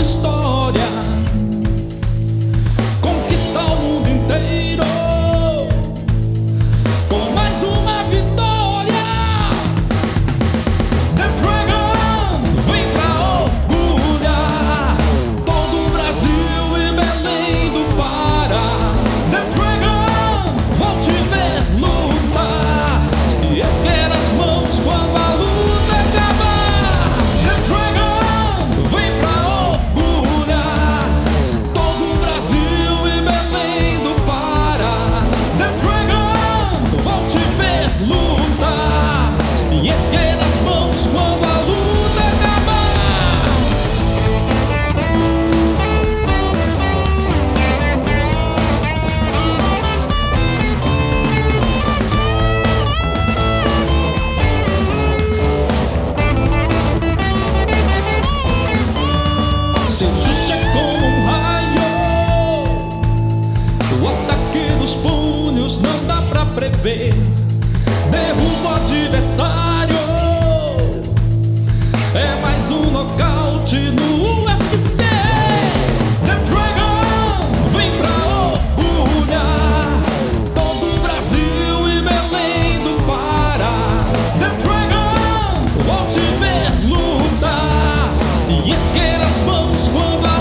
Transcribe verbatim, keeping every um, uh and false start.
história, conquistar o mundo inteiro com mais uma vitória. The Dragon vem pra orgulhar todo o Brasil e Belém do Pará. The Dragon, vou te ver lutar e erguer as mãos quando a luta acabar. The Dragon vem pra orgulhar todo o Brasil e Belém do Pará. The Dragon, vou te ver lutar e erguer as mãos quando a luta acabar. Seu chute é como um raio, o ataque dos punhos não dá pra prever. Derruba o adversário, é mais um nocaute no U F C. The Dragon vem pra orgulhar todo o Brasil e Belém do Pará. The Dragon, vou te ver lutar e erguer as mãos quando a